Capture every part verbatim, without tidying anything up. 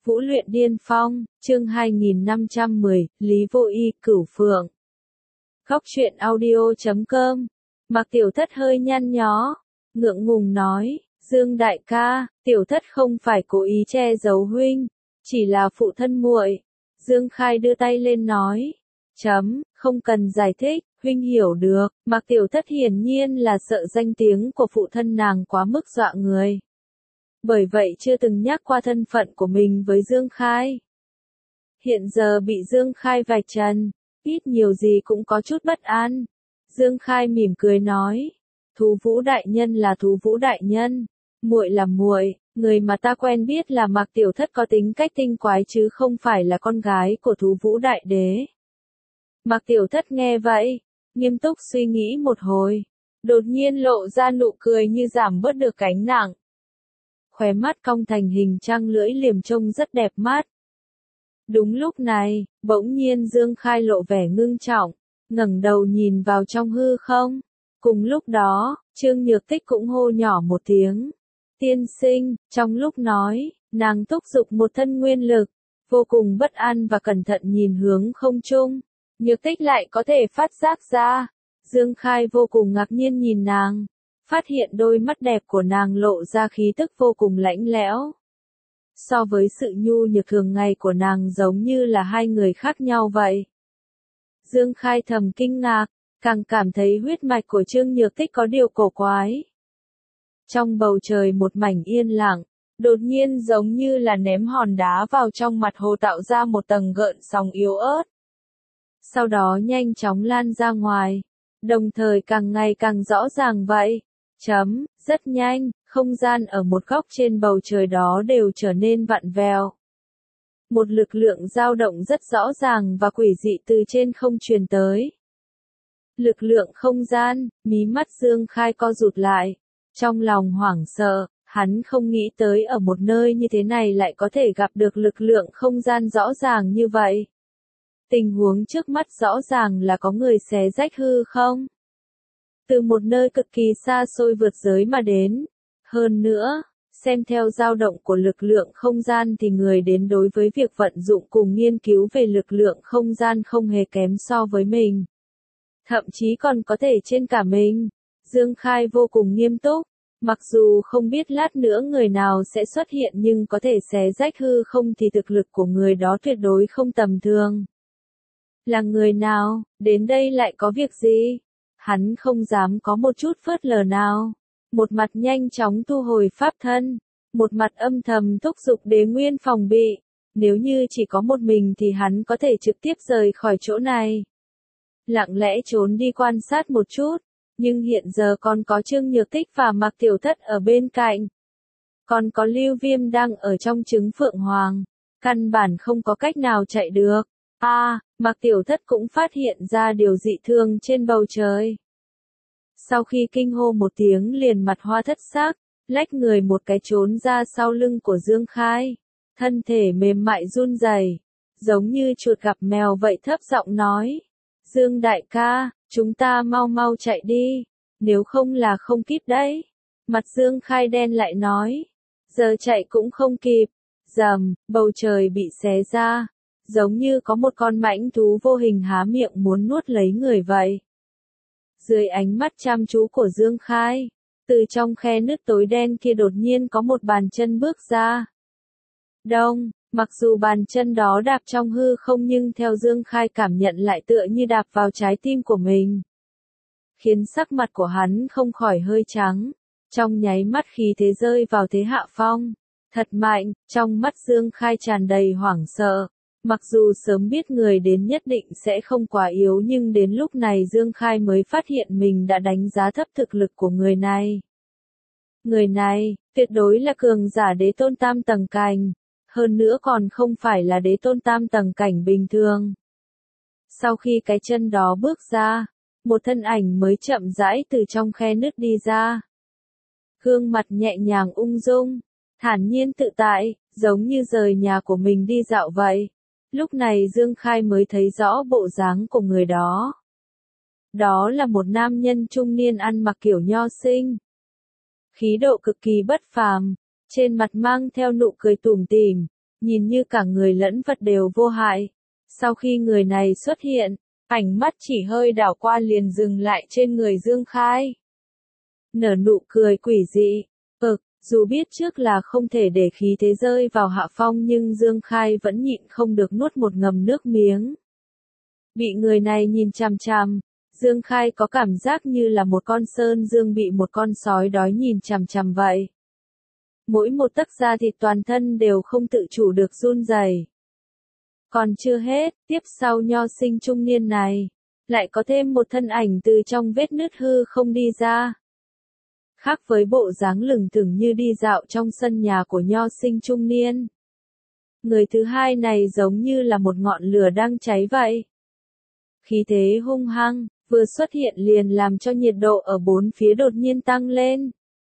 Vũ luyện điên phong, chương hai nghìn năm trăm mười, Lý Vô Y, Cửu Phượng. Góc truyện audio chấm com. Mạc Tiểu Thất hơi nhăn nhó, ngượng ngùng nói, Dương đại ca, Tiểu Thất không phải cố ý che giấu huynh, chỉ là phụ thân muội. Dương Khai đưa tay lên nói, chấm, không cần giải thích, huynh hiểu được. Mạc Tiểu Thất hiển nhiên là sợ danh tiếng của phụ thân nàng quá mức dọa người. Bởi vậy chưa từng nhắc qua thân phận của mình với Dương Khai. Hiện giờ bị Dương Khai vạch trần, ít nhiều gì cũng có chút bất an. Dương Khai mỉm cười nói, Thú Vũ đại nhân là Thú Vũ đại nhân, muội là muội, người mà ta quen biết là Mạc Tiểu Thất có tính cách tinh quái chứ không phải là con gái của Thú Vũ đại đế. Mạc Tiểu Thất nghe vậy, nghiêm túc suy nghĩ một hồi, đột nhiên lộ ra nụ cười như giảm bớt được gánh nặng. Khóe mắt cong thành hình trăng lưỡi liềm trông rất đẹp mắt. Đúng lúc này, bỗng nhiên Dương Khai lộ vẻ ngưng trọng, ngẩng đầu nhìn vào trong hư không. Cùng lúc đó, Trương Nhược Tích cũng hô nhỏ một tiếng. Tiên sinh, trong lúc nói, nàng thúc giục một thân nguyên lực, vô cùng bất an và cẩn thận nhìn hướng không trung. Nhược Tích lại có thể phát giác ra. Dương Khai vô cùng ngạc nhiên nhìn nàng, phát hiện đôi mắt đẹp của nàng lộ ra khí tức vô cùng lạnh lẽo. So với sự nhu nhược thường ngày của nàng giống như là hai người khác nhau vậy. Dương Khai thầm kinh ngạc, càng cảm thấy huyết mạch của Trương Nhược Tích có điều cổ quái. Trong bầu trời một mảnh yên lặng, đột nhiên giống như là ném hòn đá vào trong mặt hồ tạo ra một tầng gợn sóng yếu ớt. Sau đó nhanh chóng lan ra ngoài, đồng thời càng ngày càng rõ ràng vậy. Chấm, rất nhanh, không gian ở một góc trên bầu trời đó đều trở nên vặn vẹo. Một lực lượng dao động rất rõ ràng và quỷ dị từ trên không truyền tới. Lực lượng không gian, mí mắt Dương Khai co rụt lại. Trong lòng hoảng sợ, hắn không nghĩ tới ở một nơi như thế này lại có thể gặp được lực lượng không gian rõ ràng như vậy. Tình huống trước mắt rõ ràng là có người xé rách hư không. Từ một nơi cực kỳ xa xôi vượt giới mà đến. Hơn nữa, xem theo dao động của lực lượng không gian thì người đến đối với việc vận dụng cùng nghiên cứu về lực lượng không gian không hề kém so với mình. Thậm chí còn có thể trên cả mình. Dương Khai vô cùng nghiêm túc. Mặc dù không biết lát nữa người nào sẽ xuất hiện nhưng có thể xé rách hư không thì thực lực của người đó tuyệt đối không tầm thường. Là người nào, đến đây lại có việc gì? Hắn không dám có một chút phớt lờ nào. Một mặt nhanh chóng thu hồi pháp thân, một mặt âm thầm thúc giục đế nguyên phòng bị. Nếu như chỉ có một mình thì hắn có thể trực tiếp rời khỏi chỗ này. Lặng lẽ trốn đi quan sát một chút, nhưng hiện giờ còn có Trương Nhược Tích và Mạc Tiểu Thất ở bên cạnh. Còn có Lưu Viêm đang ở trong trứng Phượng Hoàng, căn bản không có cách nào chạy được. A, à, Mạc Tiểu Thất cũng phát hiện ra điều dị thường trên bầu trời. Sau khi kinh hô một tiếng liền mặt hoa thất sắc, lách người một cái trốn ra sau lưng của Dương Khai. Thân thể mềm mại run rẩy, giống như chuột gặp mèo vậy thấp giọng nói. Dương đại ca, chúng ta mau mau chạy đi, nếu không là không kịp đấy. Mặt Dương Khai đen lại nói. Giờ chạy cũng không kịp. Rầm, bầu trời bị xé ra. Giống như có một con mãnh thú vô hình há miệng muốn nuốt lấy người vậy. Dưới ánh mắt chăm chú của Dương Khai, từ trong khe nứt tối đen kia đột nhiên có một bàn chân bước ra. Đông, mặc dù bàn chân đó đạp trong hư không nhưng theo Dương Khai cảm nhận lại tựa như đạp vào trái tim của mình. Khiến sắc mặt của hắn không khỏi hơi trắng, trong nháy mắt khí thế rơi vào thế hạ phong. Thật mạnh, trong mắt Dương Khai tràn đầy hoảng sợ. Mặc dù sớm biết người đến nhất định sẽ không quá yếu nhưng đến lúc này Dương Khai mới phát hiện mình đã đánh giá thấp thực lực của người này. Người này, tuyệt đối là cường giả đế tôn tam tầng cảnh, hơn nữa còn không phải là đế tôn tam tầng cảnh bình thường. Sau khi cái chân đó bước ra, một thân ảnh mới chậm rãi từ trong khe nứt đi ra. Gương mặt nhẹ nhàng ung dung, thản nhiên tự tại, giống như rời nhà của mình đi dạo vậy. Lúc này Dương Khai mới thấy rõ bộ dáng của người đó. Đó là một nam nhân trung niên ăn mặc kiểu nho sinh. Khí độ cực kỳ bất phàm, trên mặt mang theo nụ cười tủm tỉm, nhìn như cả người lẫn vật đều vô hại. Sau khi người này xuất hiện, ánh mắt chỉ hơi đảo qua liền dừng lại trên người Dương Khai. Nở nụ cười quỷ dị, ực, dù biết trước là không thể để khí thế rơi vào hạ phong nhưng Dương Khai vẫn nhịn không được nuốt một ngụm nước miếng. Bị người này nhìn chằm chằm, Dương Khai có cảm giác như là một con sơn dương bị một con sói đói nhìn chằm chằm vậy. Mỗi một tấc da thịt toàn thân đều không tự chủ được run rẩy. Còn chưa hết, tiếp sau nho sinh trung niên này, lại có thêm một thân ảnh từ trong vết nứt hư không đi ra. Khác với bộ dáng lừng thừng như đi dạo trong sân nhà của nho sinh trung niên. Người thứ hai này giống như là một ngọn lửa đang cháy vậy. Khí thế hung hăng, vừa xuất hiện liền làm cho nhiệt độ ở bốn phía đột nhiên tăng lên.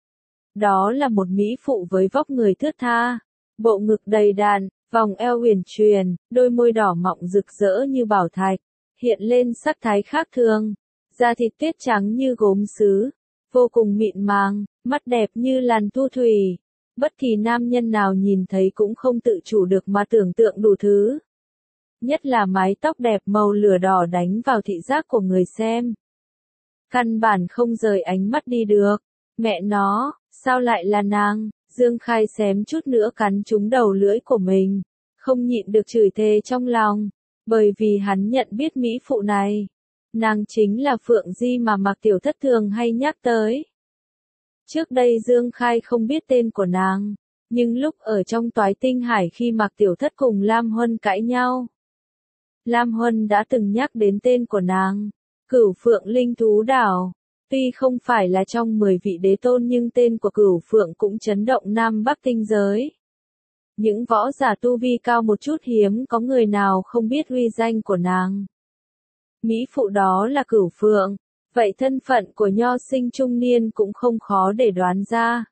Đó là một mỹ phụ với vóc người thướt tha, bộ ngực đầy đặn, vòng eo huyền truyền, đôi môi đỏ mọng rực rỡ như bảo thạch, hiện lên sắc thái khác thường, da thịt tuyết trắng như gốm sứ, vô cùng mịn màng, mắt đẹp như làn thu thủy. Bất kỳ nam nhân nào nhìn thấy cũng không tự chủ được mà tưởng tượng đủ thứ. Nhất là mái tóc đẹp màu lửa đỏ đánh vào thị giác của người xem. Căn bản không rời ánh mắt đi được. Mẹ nó, sao lại là nàng? Dương Khai xém chút nữa cắn trúng đầu lưỡi của mình. Không nhịn được chửi thề trong lòng. Bởi vì hắn nhận biết mỹ phụ này. Nàng chính là Phượng Di mà Mạc Tiểu Thất thường hay nhắc tới. Trước đây Dương Khai không biết tên của nàng. Nhưng lúc ở trong Toái Tinh Hải khi Mạc Tiểu Thất cùng Lam Huân cãi nhau. Lam Huân đã từng nhắc đến tên của nàng. Cửu Phượng Linh Thú Đảo. Tuy không phải là trong mười vị đế tôn nhưng tên của Cửu Phượng cũng chấn động Nam Bắc tinh giới. Những võ giả tu vi cao một chút hiếm có người nào không biết uy danh của nàng. Mỹ phụ đó là Cửu Phượng, vậy thân phận của nho sinh trung niên cũng không khó để đoán ra.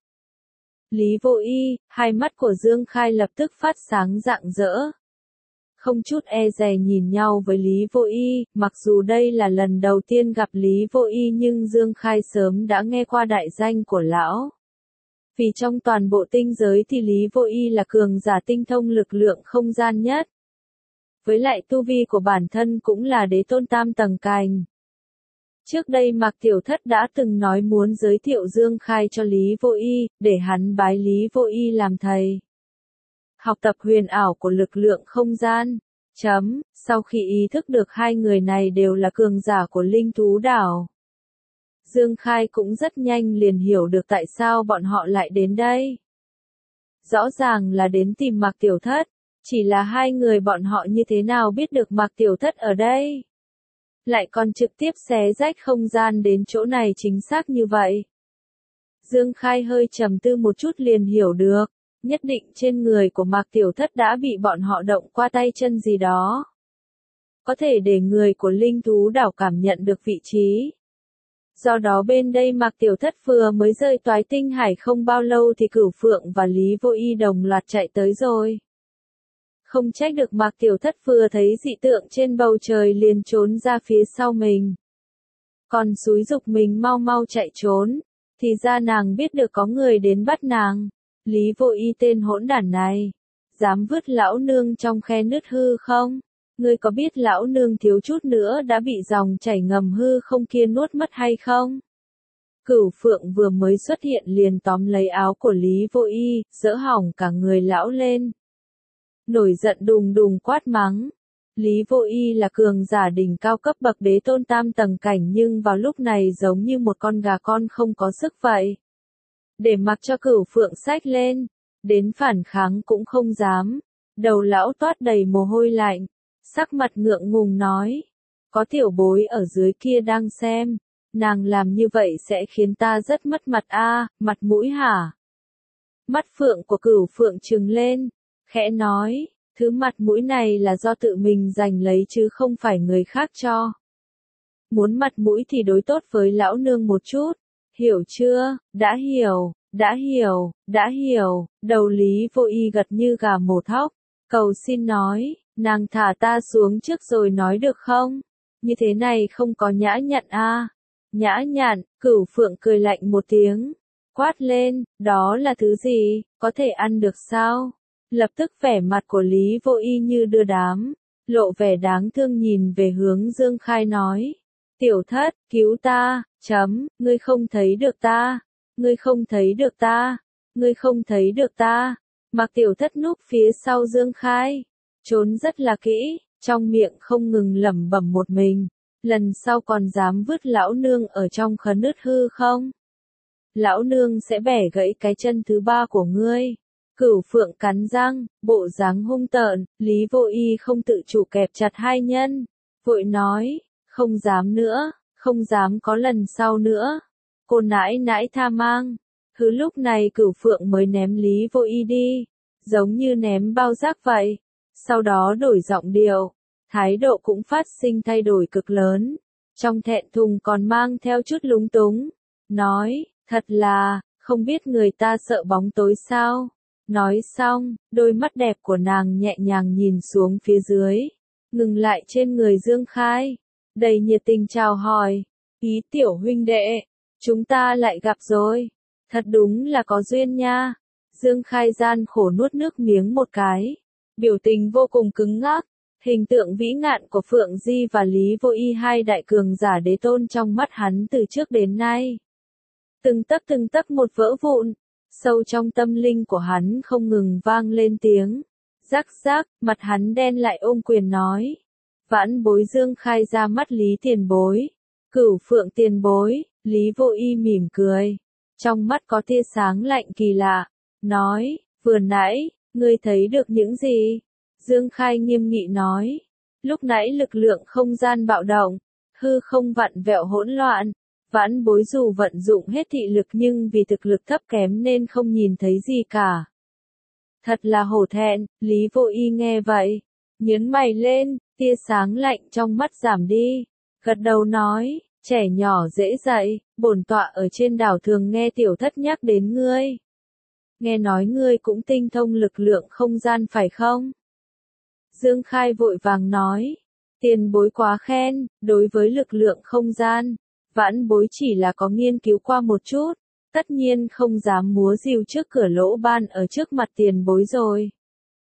Lý Vô Y, hai mắt của Dương Khai lập tức phát sáng rạng rỡ. Không chút e dè nhìn nhau với Lý Vô Y, mặc dù đây là lần đầu tiên gặp Lý Vô Y nhưng Dương Khai sớm đã nghe qua đại danh của lão. Vì trong toàn bộ tinh giới thì Lý Vô Y là cường giả tinh thông lực lượng không gian nhất. Với lại tu vi của bản thân cũng là đế tôn tam tầng cành. Trước đây Mạc Tiểu Thất đã từng nói muốn giới thiệu Dương Khai cho Lý Vô Y, để hắn bái Lý Vô Y làm thầy. Học tập huyền ảo của lực lượng không gian. Chấm, sau khi ý thức được hai người này đều là cường giả của Linh Thú Đảo. Dương Khai cũng rất nhanh liền hiểu được tại sao bọn họ lại đến đây. Rõ ràng là đến tìm Mạc Tiểu Thất, chỉ là hai người bọn họ như thế nào biết được Mạc Tiểu Thất ở đây. Lại còn trực tiếp xé rách không gian đến chỗ này chính xác như vậy. Dương Khai hơi trầm tư một chút liền hiểu được. Nhất định trên người của Mạc Tiểu Thất đã bị bọn họ động qua tay chân gì đó. Có thể để người của Linh Thú Đảo cảm nhận được vị trí. Do đó bên đây Mạc Tiểu Thất vừa mới rời Toái Tinh Hải không bao lâu thì Cửu Phượng và Lý Vô Y đồng loạt chạy tới rồi. Không trách được Mạc Tiểu Thất vừa thấy dị tượng trên bầu trời liền trốn ra phía sau mình. Còn xúi giục mình mau mau chạy trốn, thì ra nàng biết được có người đến bắt nàng. Lý Vô Y tên hỗn đản này, dám vứt lão nương trong khe nứt hư không? Ngươi có biết lão nương thiếu chút nữa đã bị dòng chảy ngầm hư không kia nuốt mất hay không? Cửu Phượng vừa mới xuất hiện liền tóm lấy áo của Lý Vô Y, dỡ hỏng cả người lão lên. Nổi giận đùng đùng quát mắng. Lý Vô Y là cường giả đỉnh cao cấp bậc đế tôn tam tầng cảnh nhưng vào lúc này giống như một con gà con không có sức vậy. Để mặc cho Cửu Phượng xách lên, đến phản kháng cũng không dám. Đầu lão toát đầy mồ hôi lạnh, sắc mặt ngượng ngùng nói, có tiểu bối ở dưới kia đang xem, nàng làm như vậy sẽ khiến ta rất mất mặt a, mặt mũi hả? Mắt Phượng của Cửu Phượng trừng lên, khẽ nói, thứ mặt mũi này là do tự mình giành lấy chứ không phải người khác cho. Muốn mặt mũi thì đối tốt với lão nương một chút. Hiểu chưa? Đã hiểu, đã hiểu, đã hiểu. Đầu Lý Vô Y gật như gà mổ thóc. Cầu xin nói, nàng thả ta xuống trước rồi nói được không? Như thế này không có nhã nhặn a. À. Nhã nhặn, Cửu Phượng cười lạnh một tiếng. Quát lên, đó là thứ gì, có thể ăn được sao? Lập tức vẻ mặt của Lý Vô Y như đưa đám, lộ vẻ đáng thương nhìn về hướng Dương Khai nói. Tiểu thất, cứu ta, chấm, ngươi không thấy được ta, ngươi không thấy được ta, ngươi không thấy được ta. Mặc Tiểu Thất núp phía sau Dương Khai, trốn rất là kỹ, trong miệng không ngừng lẩm bẩm một mình, lần sau còn dám vứt lão nương ở trong khấn nứt hư không? Lão nương sẽ bẻ gãy cái chân thứ ba của ngươi. Cửu Phượng cắn răng, bộ dáng hung tợn, Lý Vô Y không tự chủ kẹp chặt hai nhân, vội nói, không dám nữa, không dám có lần sau nữa. Cô nãi nãi tha mang. Cứ lúc này Cửu Phượng mới ném Lý Vô Y đi, giống như ném bao rác vậy. Sau đó đổi giọng điệu, thái độ cũng phát sinh thay đổi cực lớn. Trong thẹn thùng còn mang theo chút lúng túng. Nói, thật là, không biết người ta sợ bóng tối sao. Nói xong, đôi mắt đẹp của nàng nhẹ nhàng nhìn xuống phía dưới, ngừng lại trên người Dương Khai, đầy nhiệt tình chào hỏi, Ý tiểu huynh đệ, chúng ta lại gặp rồi, thật đúng là có duyên nha. Dương Khai gian khổ nuốt nước miếng một cái, biểu tình vô cùng cứng ngắc, hình tượng vĩ ngạn của Phượng Di và Lý Vô Y hai đại cường giả đế tôn trong mắt hắn từ trước đến nay. Từng tấc từng tấc một vỡ vụn. Sâu trong tâm linh của hắn không ngừng vang lên tiếng. Rắc rắc, mặt hắn đen lại ôm quyền nói. Vãn bối Dương Khai ra mắt Lý tiền bối. Cửu Phượng tiền bối, Lý Vô Y mỉm cười. Trong mắt có tia sáng lạnh kỳ lạ. Nói, vừa nãy, ngươi thấy được những gì? Dương Khai nghiêm nghị nói. Lúc nãy lực lượng không gian bạo động, hư không vặn vẹo hỗn loạn. Vãn bối dù vận dụng hết thị lực nhưng vì thực lực thấp kém nên không nhìn thấy gì cả. Thật là hổ thẹn, Lý Vô Y nghe vậy. Nhớn mày lên, tia sáng lạnh trong mắt giảm đi. Gật đầu nói, trẻ nhỏ dễ dạy, bổn tọa ở trên đảo thường nghe tiểu thất nhắc đến ngươi. Nghe nói ngươi cũng tinh thông lực lượng không gian phải không? Dương Khai vội vàng nói, tiền bối quá khen, đối với lực lượng không gian. Vãn bối chỉ là có nghiên cứu qua một chút, tất nhiên không dám múa rìu trước cửa lỗ ban ở trước mặt tiền bối rồi.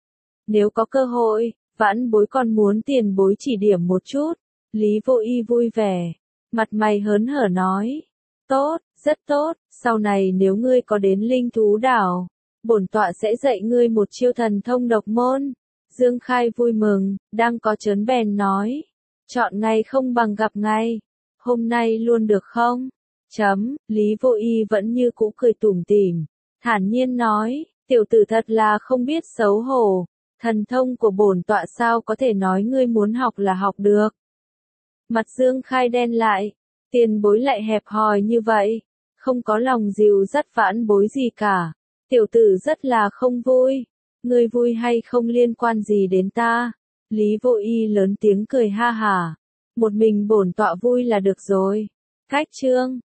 Nếu có cơ hội, vãn bối còn muốn tiền bối chỉ điểm một chút. Lý Vô Y vui vẻ, mặt mày hớn hở nói, tốt, rất tốt, sau này nếu ngươi có đến linh thú đảo, bổn tọa sẽ dạy ngươi một chiêu thần thông độc môn. Dương Khai vui mừng, đang có chớn bèn nói, chọn ngày không bằng gặp ngày. Hôm nay luôn được không? Chấm, Lý Vô Y vẫn như cũ cười tủm tỉm, thản nhiên nói, tiểu tử thật là không biết xấu hổ, thần thông của bổn tọa sao có thể nói ngươi muốn học là học được. Mặt Dương Khai đen lại, tiền bối lại hẹp hòi như vậy, không có lòng dìu dắt vãn bối gì cả, tiểu tử rất là không vui, ngươi vui hay không liên quan gì đến ta. Lý Vô Y lớn tiếng cười ha hả. Một mình bổn tọa vui là được rồi. Cách chương